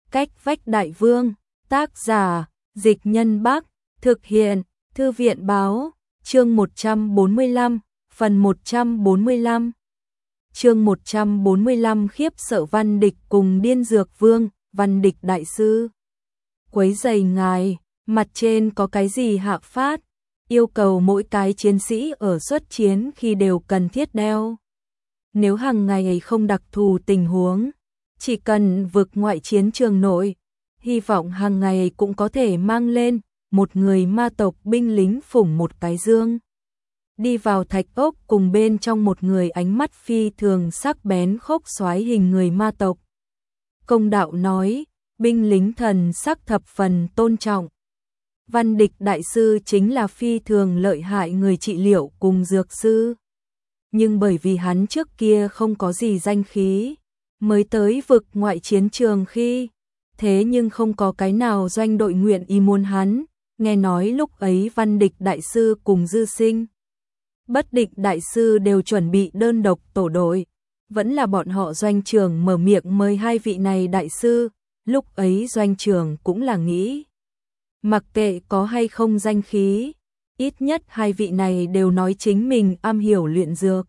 Cách vách đại vương, tác giả, Dịch Nhân Bắc, thực hiện, Thư viện báo, chương 145, phần 145. Chương 145 khiếp sợ Văn Địch cùng Điên Dược Vương, Văn Địch đại sư. Quấy rầy ngài, mặt trên có cái gì hạ phát, yêu cầu mỗi cái chiến sĩ ở xuất chiến khi đều cần thiết đeo. Nếu hàng ngày không đặc thù tình huống, chỉ cần vực ngoại chiến trường nội, hy vọng hàng ngày cũng có thể mang lên một người ma tộc binh lính phủng một cái dương. Đi vào thạch ốc cùng bên trong một người ánh mắt phi thường sắc bén khốc xoái hình người ma tộc. Công đạo nói, binh lính thần sắc thập phần tôn trọng. Văn Địch đại sư chính là phi thường lợi hại người trị liệu cùng dược sư. Nhưng bởi vì hắn trước kia không có gì danh khí, mới tới vực ngoại chiến trường khi, thế nhưng không có cái nào doanh đội nguyện ý muốn hắn, nghe nói lúc ấy Văn Địch đại sư cùng Dư Sinh, Bất Địch đại sư đều chuẩn bị đơn độc tổ đội, vẫn là bọn họ doanh trưởng mở miệng mời hai vị này đại sư, lúc ấy doanh trưởng cũng là nghĩ. Mặc kệ có hay không danh khí, ít nhất hai vị này đều nói chính mình am hiểu luyện dược.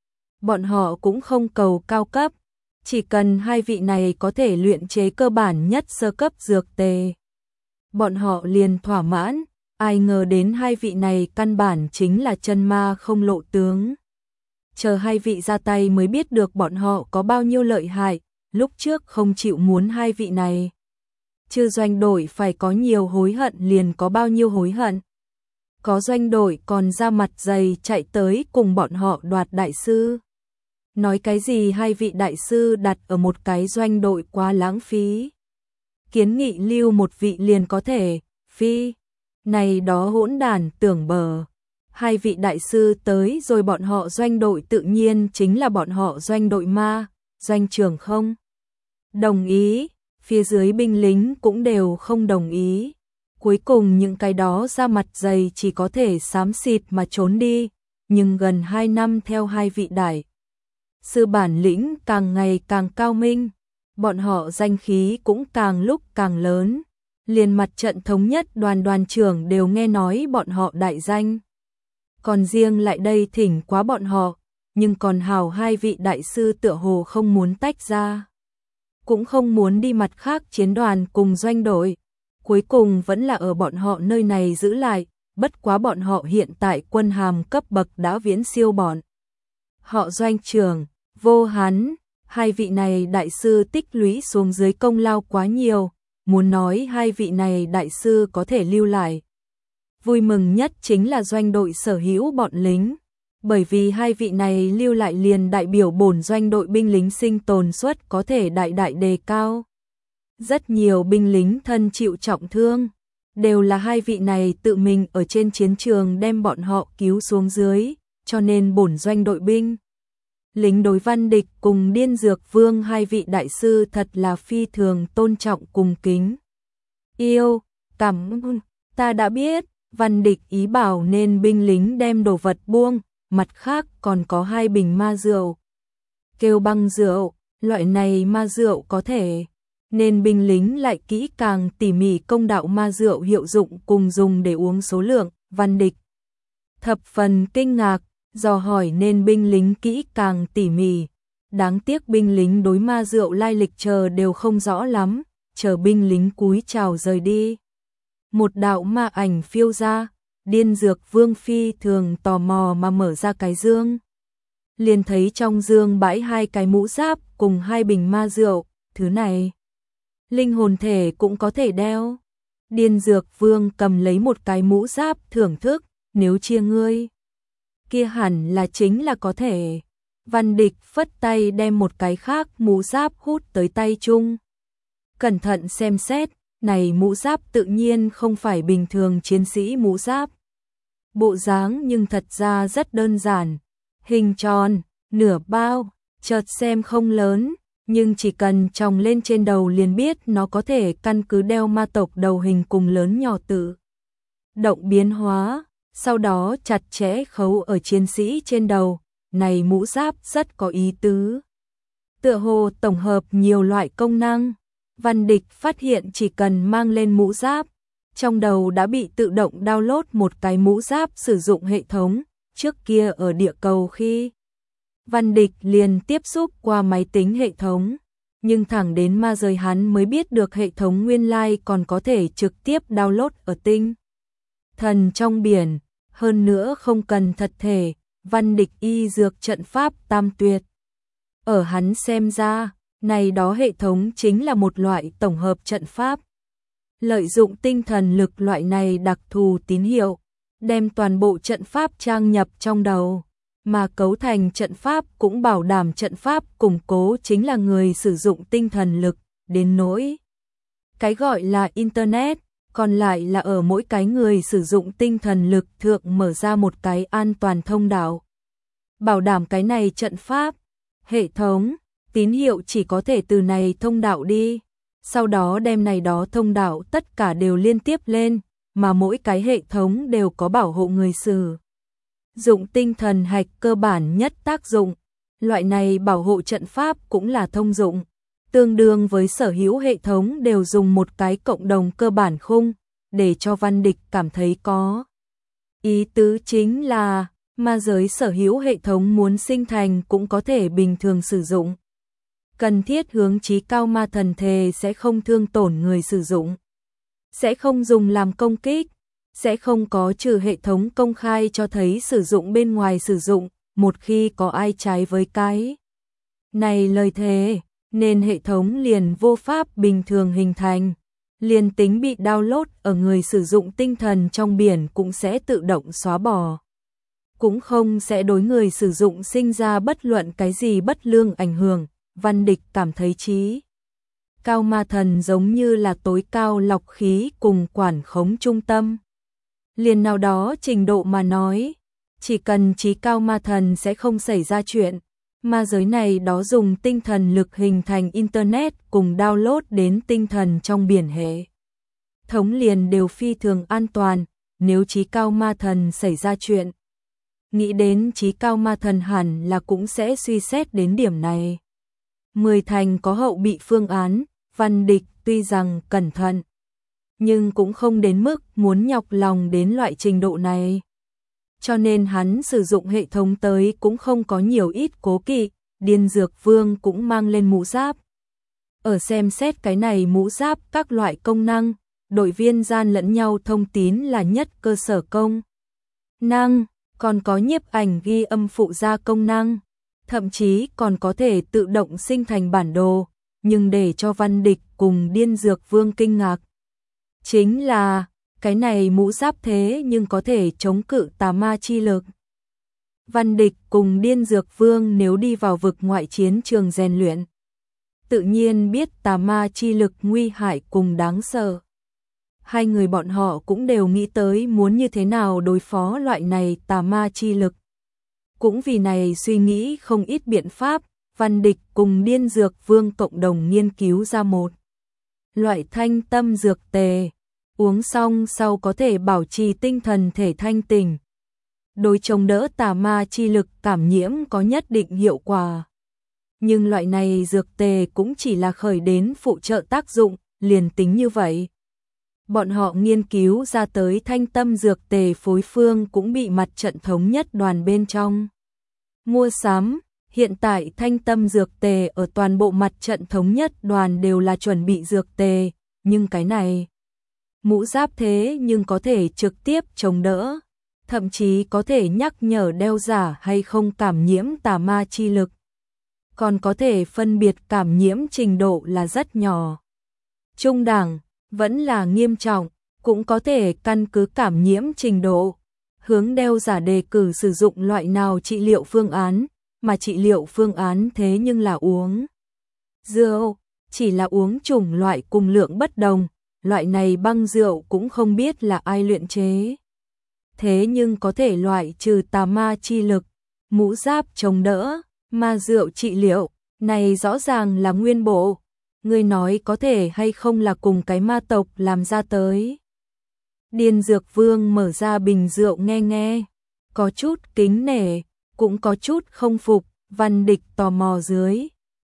Bọn họ cũng không cầu cao cấp, chỉ cần hai vị này có thể luyện chế cơ bản nhất sơ cấp dược tề. Bọn họ liền thỏa mãn, ai ngờ đến hai vị này căn bản chính là chân ma không lộ tướng. Chờ hai vị ra tay mới biết được bọn họ có bao nhiêu lợi hại, lúc trước không chịu muốn hai vị này. Chứ doanh đội phải có nhiều hối hận liền có bao nhiêu hối hận. Có doanh đội còn ra mặt dày chạy tới cùng bọn họ đoạt đại sư. Nói cái gì hai vị đại sư đặt ở một cái doanh đội quá lãng phí. Kiến nghị lưu một vị liền có thể, phi. Này đó hỗn đản tưởng bờ. Hai vị đại sư tới rồi bọn họ doanh đội tự nhiên chính là bọn họ doanh đội ma, doanh trưởng không đồng ý, phía dưới binh lính cũng đều không đồng ý. Cuối cùng những cái đó ra mặt dày chỉ có thể xám xịt mà trốn đi, nhưng gần 2 năm theo hai vị đại sư bản lĩnh càng ngày càng cao minh, bọn họ danh khí cũng càng lúc càng lớn, liền mặt trận thống nhất đoàn trưởng đều nghe nói bọn họ đại danh. Còn riêng lại đây thỉnh quá bọn họ, nhưng còn hào hai vị đại sư tựa hồ không muốn tách ra, cũng không muốn đi mặt khác chiến đoàn cùng doanh đội, cuối cùng vẫn là ở bọn họ nơi này giữ lại, bất quá bọn họ hiện tại quân hàm cấp bậc đã viễn siêu bọn họ doanh trưởng. Vô hắn, hai vị này đại sư tích lũy xuống dưới công lao quá nhiều, muốn nói hai vị này đại sư có thể lưu lại. Vui mừng nhất chính là doanh đội sở hữu bọn lính, bởi vì hai vị này lưu lại liền đại biểu bổn doanh đội binh lính sinh tồn suất có thể đại đại đề cao. Rất nhiều binh lính thân chịu trọng thương, đều là hai vị này tự mình ở trên chiến trường đem bọn họ cứu xuống dưới, cho nên bổn doanh đội binh lính đối Văn Địch cùng Điên Dược Vương hai vị đại sư thật là phi thường tôn trọng cùng kính. Yêu, cảm ơn, ta đã biết, Văn Địch ý bảo nên binh lính đem đồ vật buông, mặt khác còn có 2 bình ma rượu. Kêu băng rượu, loại này ma rượu có thể, nên binh lính lại kỹ càng tỉ mỉ công đạo ma rượu hiệu dụng cùng dùng để uống số lượng, Văn Địch thập phần kinh ngạc. Dò hỏi nên binh lính kỹ càng tỉ mỉ, đáng tiếc binh lính đối ma rượu lai lịch chờ đều không rõ lắm, chờ binh lính cúi chào rời đi. Một đạo ma ảnh phiêu ra, Điên Dược Vương phi thường tò mò mà mở ra cái dương. Liền thấy trong dương bãi 2 cái mũ giáp cùng 2 bình ma rượu, thứ này linh hồn thể cũng có thể đeo. Điên Dược Vương cầm lấy một cái mũ giáp thưởng thức, nếu chia ngươi kia hẳn là chính là có thể. Văn Địch phất tay đem một cái khác mũ giáp hút tới tay chung. Cẩn thận xem xét, này mũ giáp tự nhiên không phải bình thường chiến sĩ mũ giáp. Bộ dáng nhưng thật ra rất đơn giản, hình tròn, nửa bao, chợt xem không lớn, nhưng chỉ cần tròng lên trên đầu liền biết nó có thể căn cứ đeo ma tộc đầu hình cùng lớn nhỏ tự động biến hóa. Sau đó chặt chẽ khấu ở chiến sĩ trên đầu, này mũ giáp rất có ý tứ. Tựa hồ tổng hợp nhiều loại công năng, Văn Địch phát hiện chỉ cần mang lên mũ giáp, trong đầu đã bị tự động download một cái mũ giáp sử dụng hệ thống, trước kia ở địa cầu khi Văn Địch liền tiếp xúc qua máy tính hệ thống, nhưng thẳng đến ma giới hắn mới biết được hệ thống nguyên lai còn có thể trực tiếp download ở tinh thần trong biển, hơn nữa không cần thật thể, Văn Địch y dược trận pháp tam tuyệt. Ở hắn xem ra, này đó hệ thống chính là một loại tổng hợp trận pháp. Lợi dụng tinh thần lực loại này đặc thù tín hiệu, đem toàn bộ trận pháp trang nhập trong đầu, mà cấu thành trận pháp cũng bảo đảm trận pháp củng cố chính là người sử dụng tinh thần lực, đến nỗi cái gọi là Internet, còn lại là ở mỗi cái người sử dụng tinh thần lực thượng mở ra một cái an toàn thông đạo. Bảo đảm cái này trận pháp, hệ thống, tín hiệu chỉ có thể từ này thông đạo đi, sau đó đem này đó thông đạo tất cả đều liên tiếp lên, mà mỗi cái hệ thống đều có bảo hộ người sử dụng tinh thần hạch cơ bản nhất tác dụng. Loại này bảo hộ trận pháp cũng là thông dụng, tương đương với sở hữu hệ thống đều dùng một cái cộng đồng cơ bản khung, để cho Văn Địch cảm thấy có ý tứ chính là ma giới sở hữu hệ thống muốn sinh thành cũng có thể bình thường sử dụng. Cần thiết hướng chí cao ma thần thề sẽ không thương tổn người sử dụng, sẽ không dùng làm công kích, sẽ không có trừ hệ thống công khai cho thấy sử dụng bên ngoài sử dụng, một khi có ai trái với cái này lời thề, nên hệ thống liền vô pháp bình thường hình thành, liền tính bị download ở người sử dụng tinh thần trong biển cũng sẽ tự động xóa bỏ, cũng không sẽ đối người sử dụng sinh ra bất luận cái gì bất lương ảnh hưởng. Văn Địch cảm thấy chí cao ma thần giống như là tối cao lọc khí cùng quản khống trung tâm. Liền nào đó trình độ mà nói, chỉ cần chí cao ma thần sẽ không xảy ra chuyện, ma giới này đó dùng tinh thần lực hình thành Internet cùng download đến tinh thần trong biển hệ thống liền đều phi thường an toàn. Nếu chí cao ma thần xảy ra chuyện, nghĩ đến chí cao ma thần hẳn là cũng sẽ suy xét đến điểm này. 10 thành có hậu bị phương án, Văn Địch tuy rằng cẩn thận, nhưng cũng không đến mức muốn nhọc lòng đến loại trình độ này. Cho nên hắn sử dụng hệ thống tới cũng không có nhiều ít cố kỵ, Điên Dược Vương cũng mang lên mũ giáp. Ở xem xét cái này mũ giáp các loại công năng, đội viên gian lẫn nhau thông tín là nhất cơ sở công năng, còn có nhiếp ảnh ghi âm phụ gia công năng, thậm chí còn có thể tự động sinh thành bản đồ, nhưng để cho Văn Địch cùng Điên Dược Vương kinh ngạc chính là cái này mũ giáp thế nhưng có thể chống cự tà ma chi lực. Văn Địch cùng Điên Dược Vương nếu đi vào vực ngoại chiến trường rèn luyện, tự nhiên biết tà ma chi lực nguy hại cùng đáng sợ. Hai người bọn họ cũng đều nghĩ tới muốn như thế nào đối phó loại này tà ma chi lực. Cũng vì này suy nghĩ không ít biện pháp, Văn Địch cùng Điên Dược Vương cộng đồng nghiên cứu ra một loại thanh tâm dược tề, uống xong sau có thể bảo trì tinh thần thể thanh tỉnh. Đối chống đỡ tà ma chi lực cảm nhiễm có nhất định hiệu quả. Nhưng loại này dược tề cũng chỉ là khởi đến phụ trợ tác dụng, liền tính như vậy. Bọn họ nghiên cứu ra tới thanh tâm dược tề phối phương cũng bị mặt trận thống nhất đoàn bên trong mua sắm. Hiện tại thanh tâm dược tề ở toàn bộ mặt trận thống nhất đoàn đều là chuẩn bị dược tề, nhưng cái này mũ giáp thế nhưng có thể trực tiếp chống đỡ, thậm chí có thể nhắc nhở đeo giả hay không cảm nhiễm tà ma chi lực. Còn có thể phân biệt cảm nhiễm trình độ là rất nhỏ, trung đẳng, vẫn là nghiêm trọng, cũng có thể căn cứ cảm nhiễm trình độ, hướng đeo giả đề cử sử dụng loại nào trị liệu phương án, mà trị liệu phương án thế nhưng là uống rượu, chỉ là uống chủng loại cùng lượng bất đồng, loại này băng rượu cũng không biết là ai luyện chế. Thế nhưng có thể loại trừ tà ma chi lực, mũ giáp chống đỡ, ma rượu trị liệu, này rõ ràng là nguyên bộ. Ngươi nói có thể hay không là cùng cái ma tộc làm ra tới. Điên Dược Vương mở ra bình rượu nghe nghe, có chút kính nể, cũng có chút không phục. Văn Địch tò mò dưới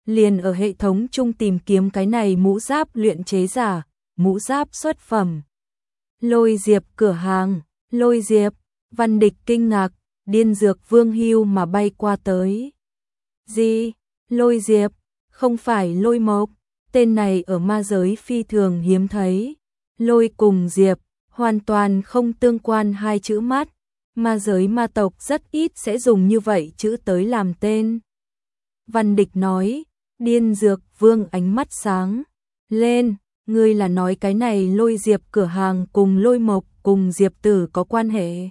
liền ở hệ thống chung tìm kiếm cái này mũ giáp luyện chế giả, mũ giáp xuất phẩm. Lôi Diệp cửa hàng, Lôi Diệp, Văn Địch kinh ngạc, Điên Dược Vương hưu mà bay qua tới. Gì? Lôi Diệp, không phải Lôi Mộc, tên này ở ma giới phi thường hiếm thấy. Lôi cùng Diệp, hoàn toàn không tương quan hai chữ mắt, ma giới ma tộc rất ít sẽ dùng như vậy chữ tới làm tên. Văn Địch nói, Điên Dược Vương ánh mắt sáng lên, ngươi là nói cái này Lôi Diệp cửa hàng cùng Lôi Mộc cùng Diệp Tử có quan hệ.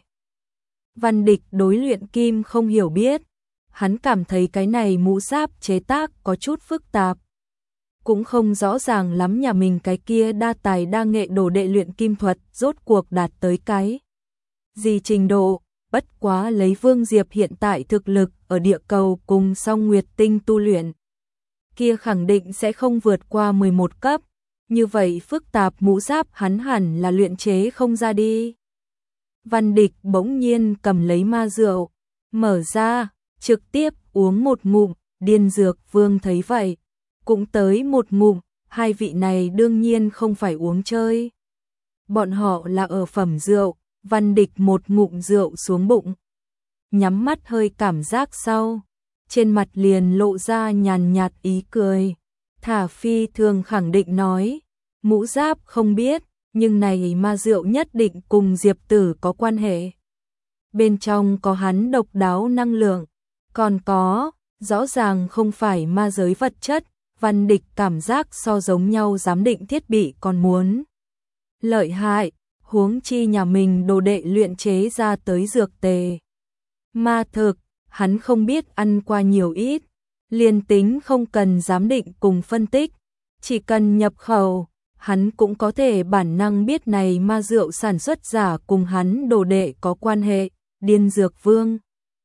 Văn Địch đối luyện kim không hiểu biết, hắn cảm thấy cái này mũ giáp chế tác có chút phức tạp. Cũng không rõ ràng lắm nhà mình cái kia đa tài đa nghệ đồ đệ luyện kim thuật rốt cuộc đạt tới cái gì trình độ, bất quá lấy Vương Diệp hiện tại thực lực ở địa cầu cùng Song Nguyệt Tinh tu luyện. Kia khẳng định sẽ không vượt qua 11 cấp, như vậy phức tạp mũ giáp hắn hẳn là luyện chế không ra đi. Văn Địch bỗng nhiên cầm lấy ma rượu, mở ra, trực tiếp uống một ngụm, Điên Dược Vương thấy vậy, cũng tới một ngụm, hai vị này đương nhiên không phải uống chơi. Bọn họ là ở phẩm rượu, Văn Địch một ngụm rượu xuống bụng, nhắm mắt hơi cảm giác sau, trên mặt liền lộ ra nhàn nhạt ý cười. Thả phi thường khẳng định nói, mũ giáp không biết, nhưng này ma rượu nhất định cùng Diệp Tử có quan hệ. Bên trong có hắn độc đáo năng lượng, còn có, rõ ràng không phải ma giới vật chất, Văn Địch cảm giác so giống nhau giám định thiết bị còn muốn lợi hại, huống chi nhà mình đồ đệ luyện chế ra tới dược tề. Ma thực, hắn không biết ăn qua nhiều ít, liền tính không cần giám định cùng phân tích, chỉ cần nhập khẩu, hắn cũng có thể bản năng biết này ma rượu sản xuất giả cùng hắn đồ đệ có quan hệ. Điên Dược Vương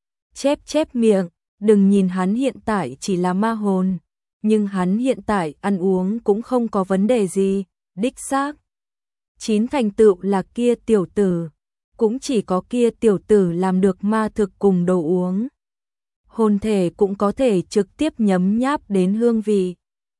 chép miệng, đừng nhìn hắn hiện tại chỉ là ma hồn, nhưng hắn hiện tại ăn uống cũng không có vấn đề gì, đích xác. Chín thành tựu là kia tiểu tử, cũng chỉ có kia tiểu tử làm được ma thực cùng đồ uống. Hồn thể cũng có thể trực tiếp nhấm nháp đến hương vị,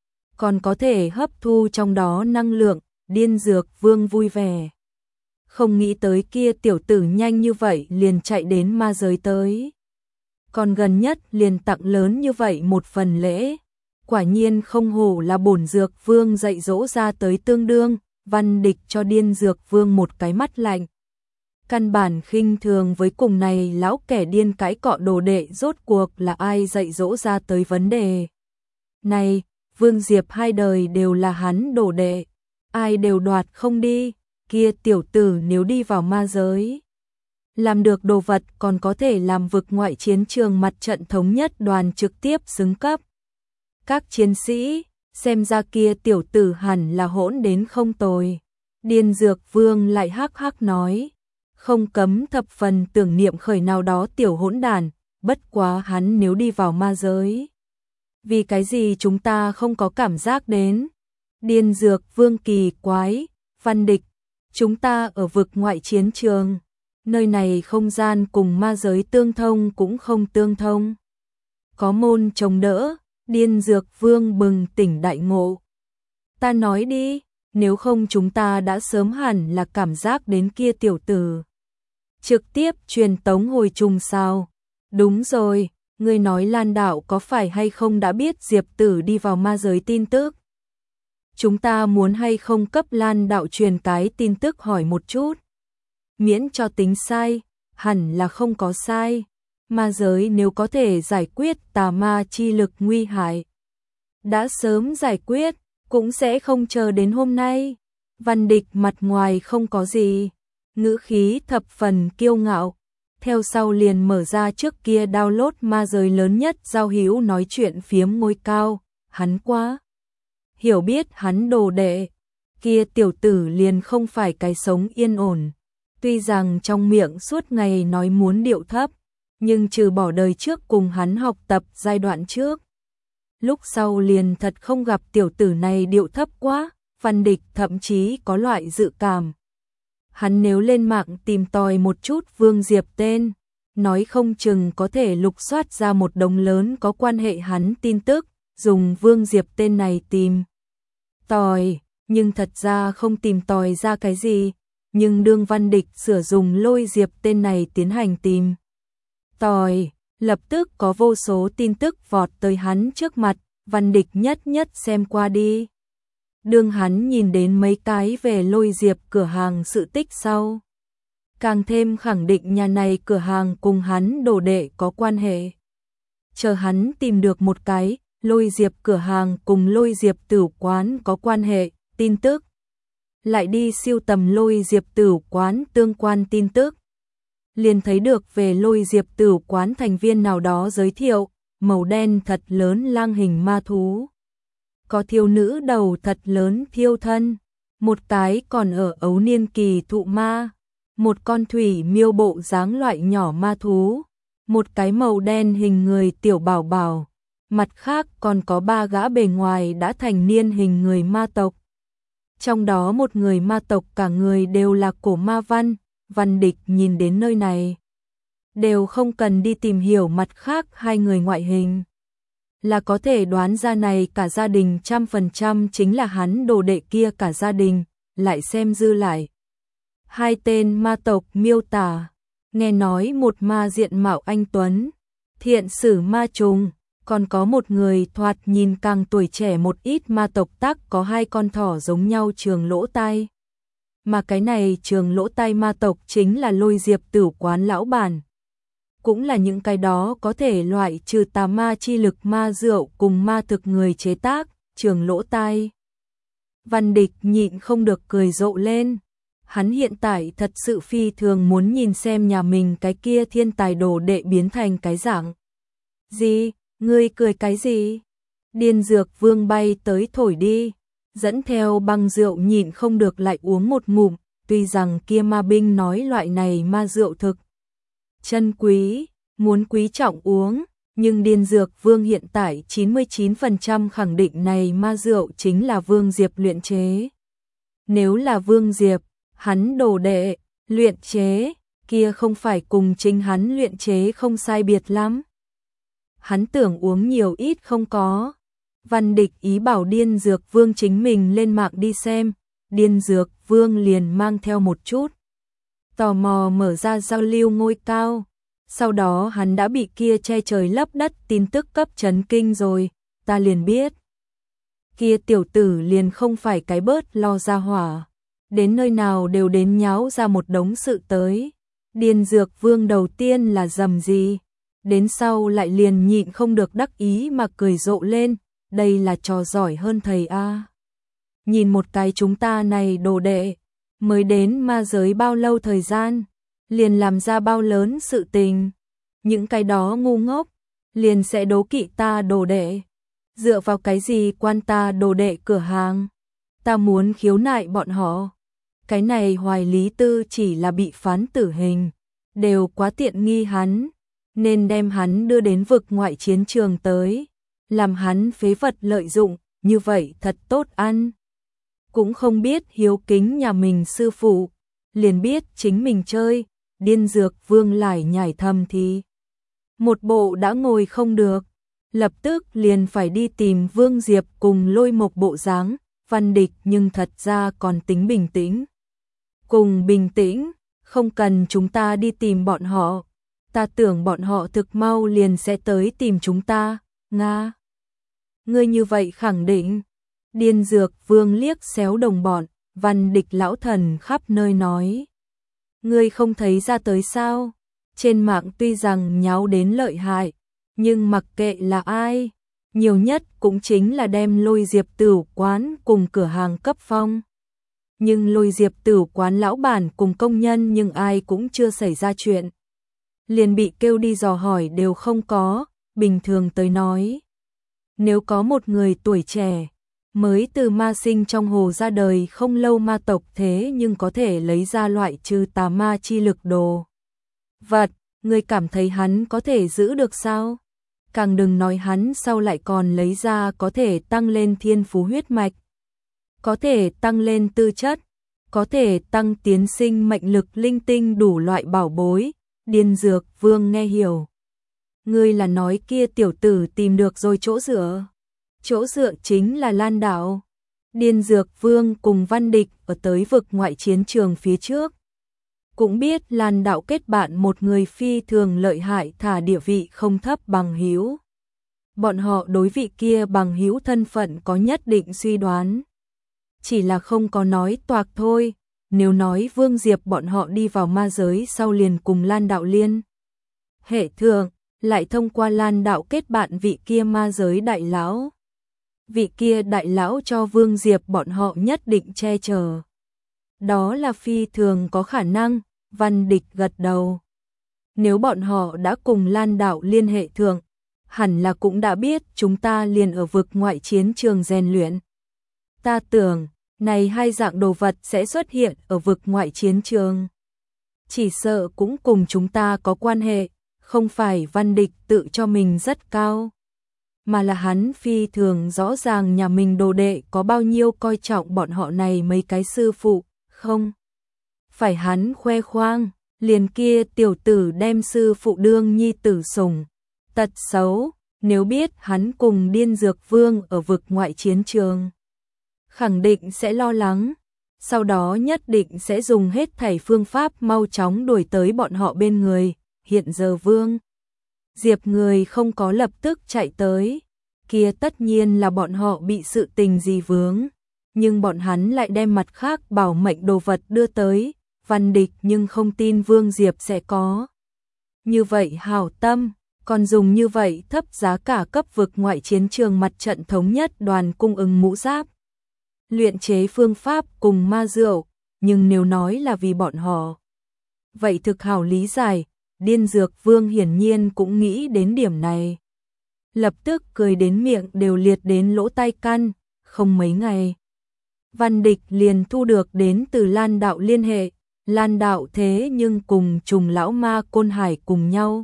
còn có thể hấp thu trong đó năng lượng. Điên Dược Vương vui vẻ, không nghĩ tới kia tiểu tử nhanh như vậy liền chạy đến ma giới tới, còn gần nhất liền tặng lớn như vậy một phần lễ, quả nhiên không hổ là bổn Dược Vương dạy dỗ ra tới tương đương. Văn Địch cho Điên Dược Vương một cái mắt lạnh, căn bản khinh thường với cùng này lão kẻ điên cãi cọ đồ đệ rốt cuộc là ai dạy dỗ ra tới vấn đề này. Vương Diệp hai đời đều là hắn đồ đệ, ai đều đoạt không đi, kia tiểu tử nếu đi vào ma giới, làm được đồ vật còn có thể làm vực ngoại chiến trường mặt trận thống nhất đoàn trực tiếp xứng cấp. Các chiến sĩ, xem ra kia tiểu tử hẳn là hỗn đến không tồi. Điên Dược Vương lại hắc hắc nói, không cấm thập phần tưởng niệm khởi nào đó tiểu hỗn đàn, bất quá hắn nếu đi vào ma giới, vì cái gì chúng ta không có cảm giác đến. Điên Dược Vương kỳ quái, Văn Địch, chúng ta ở vực ngoại chiến trường, nơi này không gian cùng ma giới tương thông cũng không tương thông, có môn chống đỡ. Điên Dược Vương bừng tỉnh đại ngộ, ta nói đi, nếu không chúng ta đã sớm hẳn là cảm giác đến kia tiểu tử, trực tiếp truyền tống hồi trùng sao. Đúng rồi, ngươi nói Lan đạo có phải hay không đã biết Diệp Tử đi vào ma giới tin tức? Chúng ta muốn hay không cấp Lan đạo truyền cái tin tức hỏi một chút, miễn cho tính sai, hẳn là không có sai. Ma giới nếu có thể giải quyết tà ma chi lực nguy hại, đã sớm giải quyết, cũng sẽ không chờ đến hôm nay. Văn Địch mặt ngoài không có gì, ngữ khí thập phần kiêu ngạo, theo sau liền mở ra trước kia download ma giới lớn nhất giao hữu nói chuyện phiếm ngôi cao, hắn quá hiểu biết hắn đồ đệ, kia tiểu tử liền không phải cái sống yên ổn, tuy rằng trong miệng suốt ngày nói muốn điệu thấp, nhưng trừ bỏ đời trước cùng hắn học tập giai đoạn trước, lúc sau liền thật không gặp tiểu tử này điệu thấp quá. Văn Địch thậm chí có loại dự cảm, hắn nếu lên mạng tìm tòi một chút Vương Diệp tên, nói không chừng có thể lục soát ra một đống lớn có quan hệ hắn tin tức, dùng Vương Diệp tên này tìm tòi, nhưng thật ra không tìm tòi ra cái gì, nhưng đương Văn Địch sử dụng Lôi Diệp tên này tiến hành tìm tòi, lập tức có vô số tin tức vọt tới hắn trước mặt, Văn Địch nhất nhất xem qua đi. Đương hắn nhìn đến mấy cái về Lôi Diệp cửa hàng sự tích sau, càng thêm khẳng định nhà này cửa hàng cùng hắn đồ đệ có quan hệ. Chờ hắn tìm được một cái, Lôi Diệp cửa hàng cùng Lôi Diệp tử quán có quan hệ, tin tức. Lại đi siêu tầm Lôi Diệp tử quán tương quan tin tức. Liền thấy được về Lôi Diệp tử quán thành viên nào đó giới thiệu, màu đen thật lớn lang hình ma thú. Có thiếu nữ đầu thật lớn thiêu thân, một cái còn ở ấu niên kỳ thụ ma, một con thủy miêu bộ dáng loại nhỏ ma thú, một cái màu đen hình người tiểu bảo bảo, mặt khác còn có 3 gã bề ngoài đã thành niên hình người ma tộc. Trong đó một người ma tộc cả người đều là cổ ma văn, Văn Địch nhìn đến nơi này, đều không cần đi tìm hiểu mặt khác 2 người ngoại hình. Là có thể đoán ra này cả gia đình 100% chính là hắn đồ đệ kia cả gia đình, lại xem dư lại. 2 tên ma tộc miêu tả, nghe nói một ma diện mạo anh tuấn, thiện sử ma trùng, còn có một người thoạt nhìn càng tuổi trẻ một ít ma tộc tác có 2 con thỏ giống nhau trường lỗ tai. Mà cái này trường lỗ tai ma tộc chính là Lôi Diệp tử quán lão bản. Cũng là những cái đó có thể loại trừ tà ma chi lực ma rượu cùng ma thực người chế tác, trường lỗ tai. Văn Địch nhịn không được cười rộ lên. Hắn hiện tại thật sự phi thường muốn nhìn xem nhà mình cái kia thiên tài đồ đệ biến thành cái dạng gì, ngươi cười cái gì? Điên Dược Vương bay tới thổi đi, dẫn theo băng rượu nhịn không được lại uống một ngụm, tuy rằng kia ma binh nói loại này ma rượu thực chân quý, muốn quý trọng uống, nhưng Điên Dược Vương hiện tại 99% khẳng định này ma rượu chính là Vương Diệp luyện chế. Nếu là Vương Diệp, hắn đồ đệ, luyện chế, kia không phải cùng chính hắn luyện chế không sai biệt lắm. Hắn tưởng uống nhiều ít không có. Văn Địch ý bảo Điên Dược Vương chính mình lên mạng đi xem, Điên Dược Vương liền mang theo một chút tò mò mở ra giao lưu ngôi cao. Sau đó hắn đã bị kia che trời lấp đất tin tức cấp chấn kinh rồi, ta liền biết. Kia tiểu tử liền không phải cái bớt lo ra hỏa, đến nơi nào đều đến nháo ra một đống sự tới. Điên Dược Vương đầu tiên là dầm gì, đến sau lại liền nhịn không được đắc ý mà cười rộ lên, đây là trò giỏi hơn thầy a. Nhìn một cái chúng ta này đồ đệ, mới đến ma giới bao lâu thời gian, liền làm ra bao lớn sự tình. Những cái đó ngu ngốc, liền sẽ đố kỵ ta đồ đệ. Dựa vào cái gì quan ta đồ đệ cửa hàng? Ta muốn khiếu nại bọn họ. Cái này Hoài Lý Tư chỉ là bị phán tử hình, đều quá tiện nghi hắn, nên đem hắn đưa đến vực ngoại chiến trường tới, làm hắn phế vật lợi dụng, như vậy thật tốt ăn. Cũng không biết hiếu kính nhà mình sư phụ, liền biết chính mình chơi, Điên Dược Vương lại nhảy thầm thì. Một bộ đã ngồi không được, lập tức liền phải đi tìm Vương Diệp cùng Lôi Mộc bộ dáng. Văn Địch nhưng thật ra còn tính bình tĩnh. Cùng bình tĩnh, không cần chúng ta đi tìm bọn họ. Ta tưởng bọn họ thực mau liền sẽ tới tìm chúng ta, Nga. Ngươi như vậy khẳng định. Điên Dược Vương liếc xéo đồng bọn, Văn Địch lão thần khắp nơi nói. Ngươi không thấy ra tới sao? Trên mạng tuy rằng nháo đến lợi hại, nhưng mặc kệ là ai, nhiều nhất cũng chính là đem Lôi Diệp tử quán cùng cửa hàng cấp phong. Nhưng Lôi Diệp tử quán lão bản cùng công nhân nhưng ai cũng chưa xảy ra chuyện. Liền bị kêu đi dò hỏi đều không có, bình thường tới nói. Nếu có một người tuổi trẻ, mới từ ma sinh trong hồ ra đời không lâu ma tộc thế nhưng có thể lấy ra loại trừ tà ma chi lực đồ vật, người cảm thấy hắn có thể giữ được sao? Càng đừng nói hắn sau lại còn lấy ra có thể tăng lên thiên phú huyết mạch, có thể tăng lên tư chất, có thể tăng tiến sinh mệnh lực linh tinh đủ loại bảo bối. Điên Dược Vương nghe hiểu. Ngươi là nói kia tiểu tử tìm được rồi chỗ dựa. chỗ dựa chính là Lan Đạo. Điên Dược Vương cùng Văn Địch ở tới vực ngoại chiến trường phía trước. Cũng biết Lan Đạo kết bạn một người phi thường lợi hại thả địa vị không thấp bằng hữu. Bọn họ đối vị kia bằng hữu thân phận có nhất định suy đoán. Chỉ là không có nói toạc thôi, nếu nói Vương Diệp bọn họ đi vào ma giới sau liền cùng Lan Đạo liên hệ thượng, lại thông qua Lan Đạo kết bạn vị kia ma giới đại lão. Vị kia đại lão cho Vương Diệp bọn họ nhất định che chở. Đó là phi thường có khả năng, Văn Địch gật đầu. Nếu bọn họ đã cùng Lan Đạo liên hệ thượng, hẳn là cũng đã biết chúng ta liền ở vực ngoại chiến trường rèn luyện. Ta tưởng, này hai dạng đồ vật sẽ xuất hiện ở vực ngoại chiến trường. Chỉ sợ cũng cùng chúng ta có quan hệ, không phải Văn Địch tự cho mình rất cao, mà là hắn phi thường rõ ràng nhà mình đồ đệ có bao nhiêu coi trọng bọn họ này mấy cái sư phụ, không? Phải hắn khoe khoang, liền kia tiểu tử đem sư phụ đương nhi tử sủng. Tật xấu, nếu biết hắn cùng Điên Dược Vương ở vực ngoại chiến trường, khẳng định sẽ lo lắng, sau đó nhất định sẽ dùng hết thảy phương pháp mau chóng đuổi tới bọn họ bên người. Hiện giờ Vương Diệp người không có lập tức chạy tới, kia tất nhiên là bọn họ bị sự tình gì vướng, nhưng bọn hắn lại đem mặt khác bảo mệnh đồ vật đưa tới. Văn Địch nhưng không tin Vương Diệp sẽ có như vậy hảo tâm, còn dùng như vậy thấp giá cả cấp vực ngoại chiến trường mặt trận thống nhất đoàn cung ứng mũ giáp, luyện chế phương pháp cùng ma rượu, nhưng nếu nói là vì bọn họ, vậy thực hảo lý giải. Điên Dược Vương hiển nhiên cũng nghĩ đến điểm này, lập tức cười đến miệng đều liệt đến lỗ tai căn. Không mấy ngày, Văn Địch liền thu được đến từ Lan Đạo liên hệ. Lan Đạo thế nhưng cùng Trùng lão ma Côn Hải cùng nhau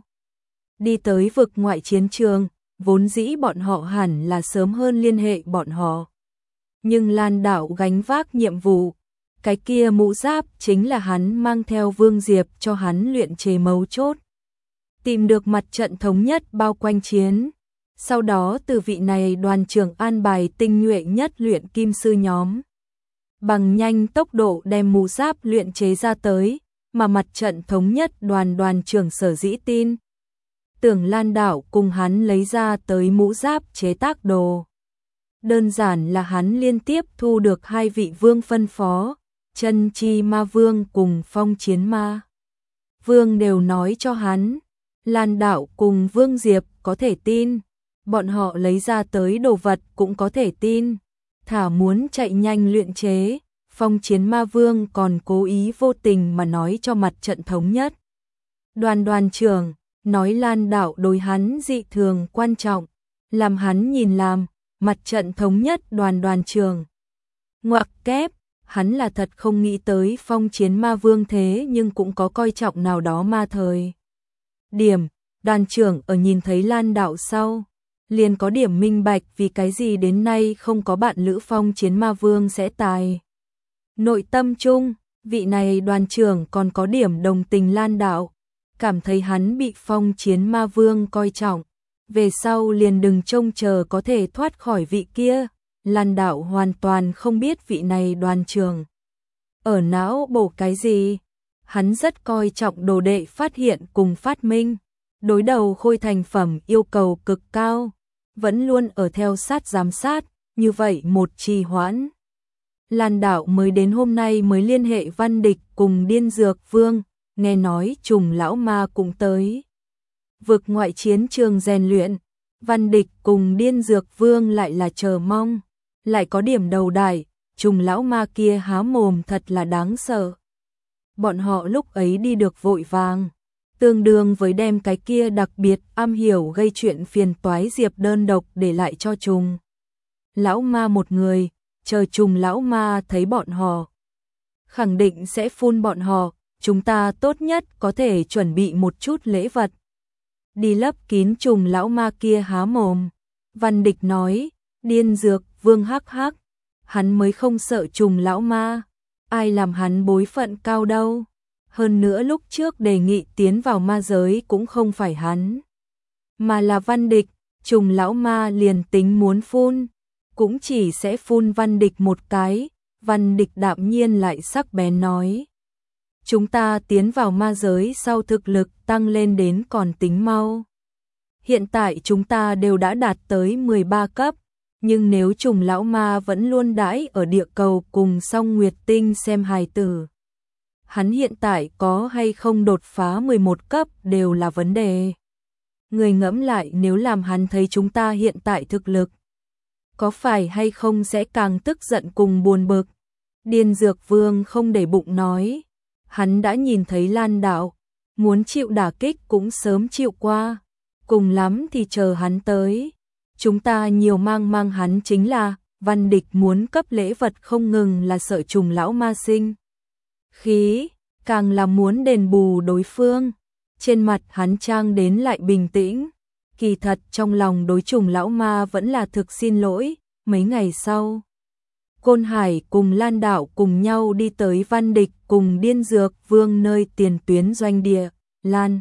đi tới vực ngoại chiến trường, vốn dĩ bọn họ hẳn là sớm hơn liên hệ bọn họ. Nhưng Lan Đạo gánh vác nhiệm vụ, cái kia mũ giáp chính là hắn mang theo Vương Diệp cho hắn luyện chế mấu chốt. Tìm được mặt trận thống nhất bao quanh chiến, sau đó từ vị này đoàn trưởng an bài tinh nhuệ nhất luyện kim sư nhóm. Bằng nhanh tốc độ đem mũ giáp luyện chế ra tới, mà mặt trận thống nhất đoàn trưởng sở dĩ tin tưởng Lan Đạo cùng hắn lấy ra tới mũ giáp chế tác đồ. Đơn giản là hắn liên tiếp thu được hai vị vương phân phó, Chân Chi Ma Vương cùng Phong Chiến Ma Vương đều nói cho hắn, Lan Đạo cùng Vương Diệp có thể tin, bọn họ lấy ra tới đồ vật cũng có thể tin, thả muốn chạy nhanh luyện chế. Phong Chiến Ma Vương còn cố ý vô tình mà nói cho mặt trận thống nhất đoàn trưởng, nói Lan Đạo đối hắn dị thường quan trọng, làm hắn nhìn làm mặt trận thống nhất đoàn trưởng. Ngoặc kép, hắn là thật không nghĩ tới Phong Chiến Ma Vương thế nhưng cũng có coi trọng nào đó ma thời điểm. Đoàn trưởng ở nhìn thấy Lan Đạo sau, liền có điểm minh bạch vì cái gì đến nay không có bạn lữ Phong Chiến Ma Vương sẽ tài. Nội tâm chung, vị này đoàn trưởng còn có điểm đồng tình Lan Đạo, cảm thấy hắn bị Phong Chiến Ma Vương coi trọng, về sau liền đừng trông chờ có thể thoát khỏi vị kia. Lan Đạo hoàn toàn không biết vị này đoàn trưởng ở não bổ cái gì, hắn rất coi trọng đồ đệ phát hiện cùng phát minh, đối đầu khôi thành phẩm yêu cầu cực cao, vẫn luôn ở theo sát giám sát, như vậy một trì hoãn. Lan Đạo mới đến hôm nay mới liên hệ Văn Địch cùng Điên Dược Vương, nghe nói Trùng lão ma cũng tới vực ngoại chiến trường rèn luyện. Văn Địch cùng Điên Dược Vương lại là chờ mong, lại có điểm đầu đài, Trùng lão ma kia há mồm thật là đáng sợ. Bọn họ lúc ấy đi được vội vàng, tương đương với đem cái kia đặc biệt am hiểu gây chuyện phiền toái Diệp đơn độc để lại cho Trùng lão ma một người. Chờ Trùng lão ma thấy bọn họ, khẳng định sẽ phun bọn họ, chúng ta tốt nhất có thể chuẩn bị một chút lễ vật đi lấp kín Trùng lão ma kia há mồm. Văn Địch nói, Điên Dược Vương hắc hắc, hắn mới không sợ Trùng lão ma, ai làm hắn bối phận cao đâu. Hơn nữa lúc trước đề nghị tiến vào ma giới cũng không phải hắn, mà là Văn Địch, Trùng lão ma liền tính muốn phun, cũng chỉ sẽ phun Văn Địch một cái. Văn Địch đạm nhiên lại sắc bén nói. Chúng ta tiến vào ma giới sau thực lực tăng lên đến còn tính mau. Hiện tại chúng ta đều đã đạt tới 13 cấp, nhưng nếu trùng lão ma vẫn luôn đãi ở địa cầu cùng Song Nguyệt Tinh xem hài tử, hắn hiện tại có hay không đột phá 11 cấp đều là vấn đề. Người ngẫm lại, nếu làm hắn thấy chúng ta hiện tại thực lực, có phải hay không sẽ càng tức giận cùng buồn bực. Điên Dược Vương không để bụng nói, hắn đã nhìn thấy Lan đạo, muốn chịu đả kích cũng sớm chịu qua, cùng lắm thì chờ hắn tới. Chúng ta nhiều mang hắn chính là, Văn Địch muốn cấp lễ vật không ngừng là sợ trùng lão ma sinh khí, càng là muốn đền bù đối phương. Trên mặt hắn trang đến lại bình tĩnh, kỳ thật trong lòng đối trùng lão ma vẫn là thực xin lỗi. Mấy ngày sau, Côn Hải cùng Lan đạo cùng nhau đi tới Văn Địch cùng Điên Dược Vương nơi tiền tuyến doanh địa. Lan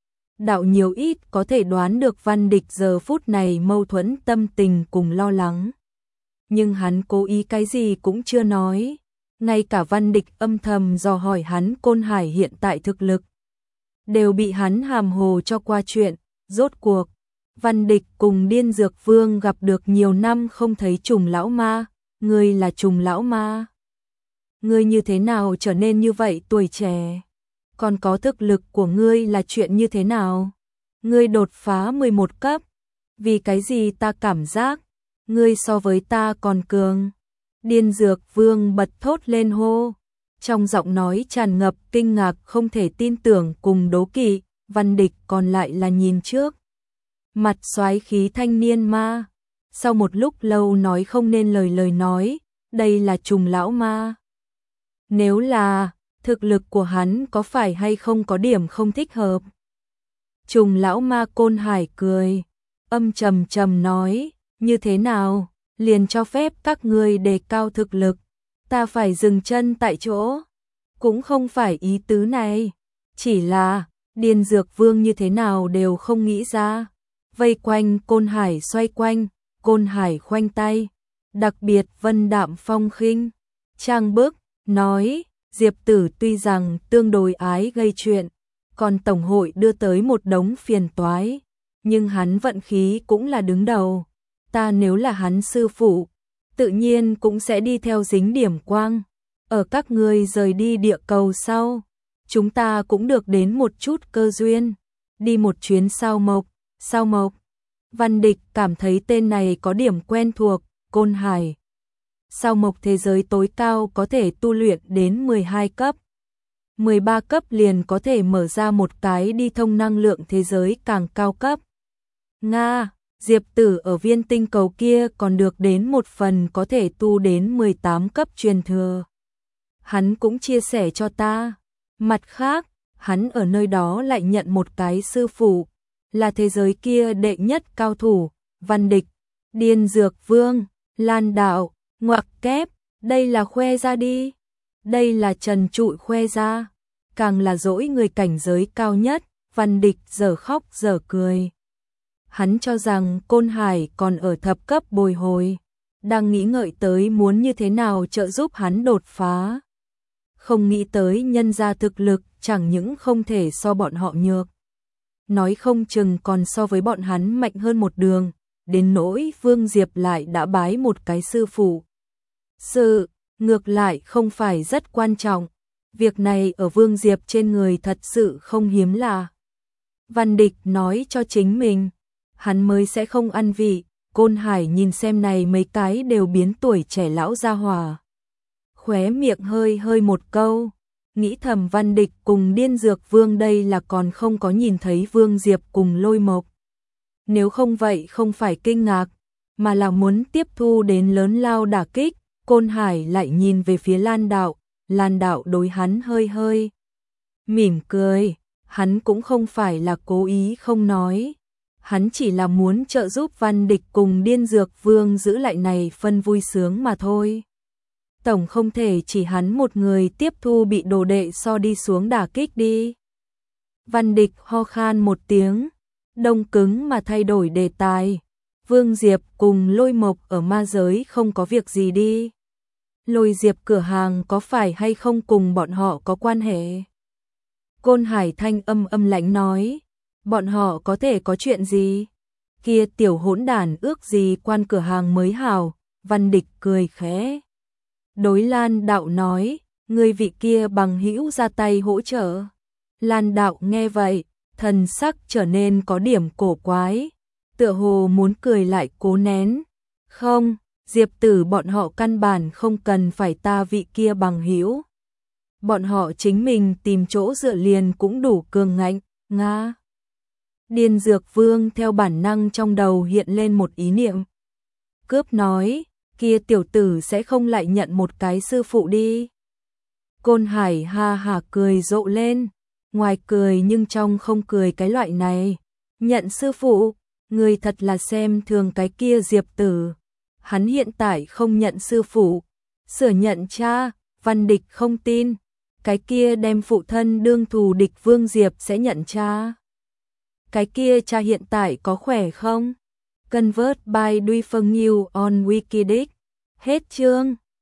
đạo nhiều ít có thể đoán được Văn Địch giờ phút này mâu thuẫn tâm tình cùng lo lắng, nhưng hắn cố ý cái gì cũng chưa nói. Ngay cả Văn Địch âm thầm dò hỏi hắn Côn Hải hiện tại thực lực, đều bị hắn hàm hồ cho qua chuyện. Rốt cuộc Văn Địch cùng Điên Dược Vương gặp được nhiều năm không thấy trùng lão ma. Ngươi là trùng lão ma? Ngươi như thế nào trở nên như vậy tuổi trẻ? Còn có thực lực của ngươi là chuyện như thế nào? Ngươi đột phá 11 cấp, vì cái gì ta cảm giác ngươi so với ta còn cường? Điên Dược Vương bật thốt lên hô, trong giọng nói tràn ngập kinh ngạc không thể tin tưởng cùng đố kỵ. Văn Địch còn lại là nhìn trước mặt soái khí thanh niên ma, sau một lúc lâu nói không nên lời nói, đây là trùng lão ma. Nếu là, thực lực của hắn có phải hay không có điểm không thích hợp? Trùng lão ma Côn Hải cười, âm trầm trầm nói, như thế nào, liền cho phép các ngươi đề cao thực lực, ta phải dừng chân tại chỗ. Cũng không phải ý tứ này, chỉ là, Điên Dược Vương như thế nào đều không nghĩ ra. Vây quanh Côn Hải xoay quanh, Côn Hải khoanh tay, đặc biệt vân đạm phong khinh, trang bức, nói, Diệp Tử tuy rằng tương đối ái gây chuyện, còn Tổng hội đưa tới một đống phiền toái, nhưng hắn vận khí cũng là đứng đầu. Ta nếu là hắn sư phụ, tự nhiên cũng sẽ đi theo dính điểm quang. Ở các ngươi rời đi địa cầu sau, chúng ta cũng được đến một chút cơ duyên, đi một chuyến sao mộc. Sao mộc? Văn Địch cảm thấy tên này có điểm quen thuộc. Côn Hải. Sao mộc thế giới tối cao có thể tu luyện đến 12 cấp. 13 cấp liền có thể mở ra một cái đi thông năng lượng thế giới càng cao cấp. Nga, Diệp Tử ở viên tinh cầu kia còn được đến một phần có thể tu đến 18 cấp truyền thừa. Hắn cũng chia sẻ cho ta. Mặt khác, hắn ở nơi đó lại nhận một cái sư phụ, là thế giới kia đệ nhất cao thủ. Văn Địch, Điên Dược Vương, Lan đạo, ngoặc kép, đây là khoe ra đi. Đây là trần trụi khoe ra, càng là dỗi người cảnh giới cao nhất. Văn Địch giờ khóc giờ cười. Hắn cho rằng Côn Hải còn ở thập cấp bồi hồi, đang nghĩ ngợi tới muốn như thế nào trợ giúp hắn đột phá. Không nghĩ tới nhân ra thực lực chẳng những không thể so bọn họ nhược, nói không chừng còn so với bọn hắn mạnh hơn một đường, đến nỗi Vương Diệp lại đã bái một cái sư phụ. Sự ngược lại không phải rất quan trọng, việc này ở Vương Diệp trên người thật sự không hiếm lạ. Văn Địch nói cho chính mình, hắn mới sẽ không ăn vị. Côn Hải nhìn xem này mấy cái đều biến tuổi trẻ lão gia hỏa, khóe miệng hơi hơi một câu, nghĩ thầm Văn Địch cùng Điên Dược Vương đây là còn không có nhìn thấy Vương Diệp cùng Lôi Mộc. Nếu không vậy không phải kinh ngạc, mà là muốn tiếp thu đến lớn lao đả kích. Côn Hải lại nhìn về phía Lan đạo, Lan đạo đối hắn hơi hơi mỉm cười, hắn cũng không phải là cố ý không nói. Hắn chỉ là muốn trợ giúp Văn Địch cùng Điên Dược Vương giữ lại này phân vui sướng mà thôi. Tổng không thể chỉ hắn một người tiếp thu bị đồ đệ so đi xuống đả kích đi. Văn Địch ho khan một tiếng, đông cứng mà thay đổi đề tài, Vương Diệp cùng Lôi Mộc ở ma giới không có việc gì đi. Lôi Diệp cửa hàng có phải hay không cùng bọn họ có quan hệ? Côn Hải thanh âm lãnh nói, bọn họ có thể có chuyện gì? Kia tiểu hỗn đản ước gì quan cửa hàng mới hảo, Văn Địch cười khẽ. Đối Lan Đạo nói, người vị kia bằng hữu ra tay hỗ trợ. Lan Đạo nghe vậy, thần sắc trở nên có điểm cổ quái, tựa hồ muốn cười lại cố nén. Không, Diệp Tử bọn họ căn bản không cần phải ta vị kia bằng hữu. Bọn họ chính mình tìm chỗ dựa liền cũng đủ cường ngạnh, nga. Điền Dược Vương theo bản năng trong đầu hiện lên một ý niệm. Cướp nói, kia tiểu tử sẽ không lại nhận một cái sư phụ đi. Côn Hải ha hả cười rộ lên, ngoài cười nhưng trong không cười cái loại này. Nhận sư phụ, người thật là xem thường cái kia Diệp Tử. Hắn hiện tại không nhận sư phụ, sửa nhận cha, Văn Địch không tin. Cái kia đem phụ thân đương thù địch Vương Diệp sẽ nhận cha. Cái kia cha hiện tại có khỏe không? Convert by Duy Phương New on Wikidic. Hết chương.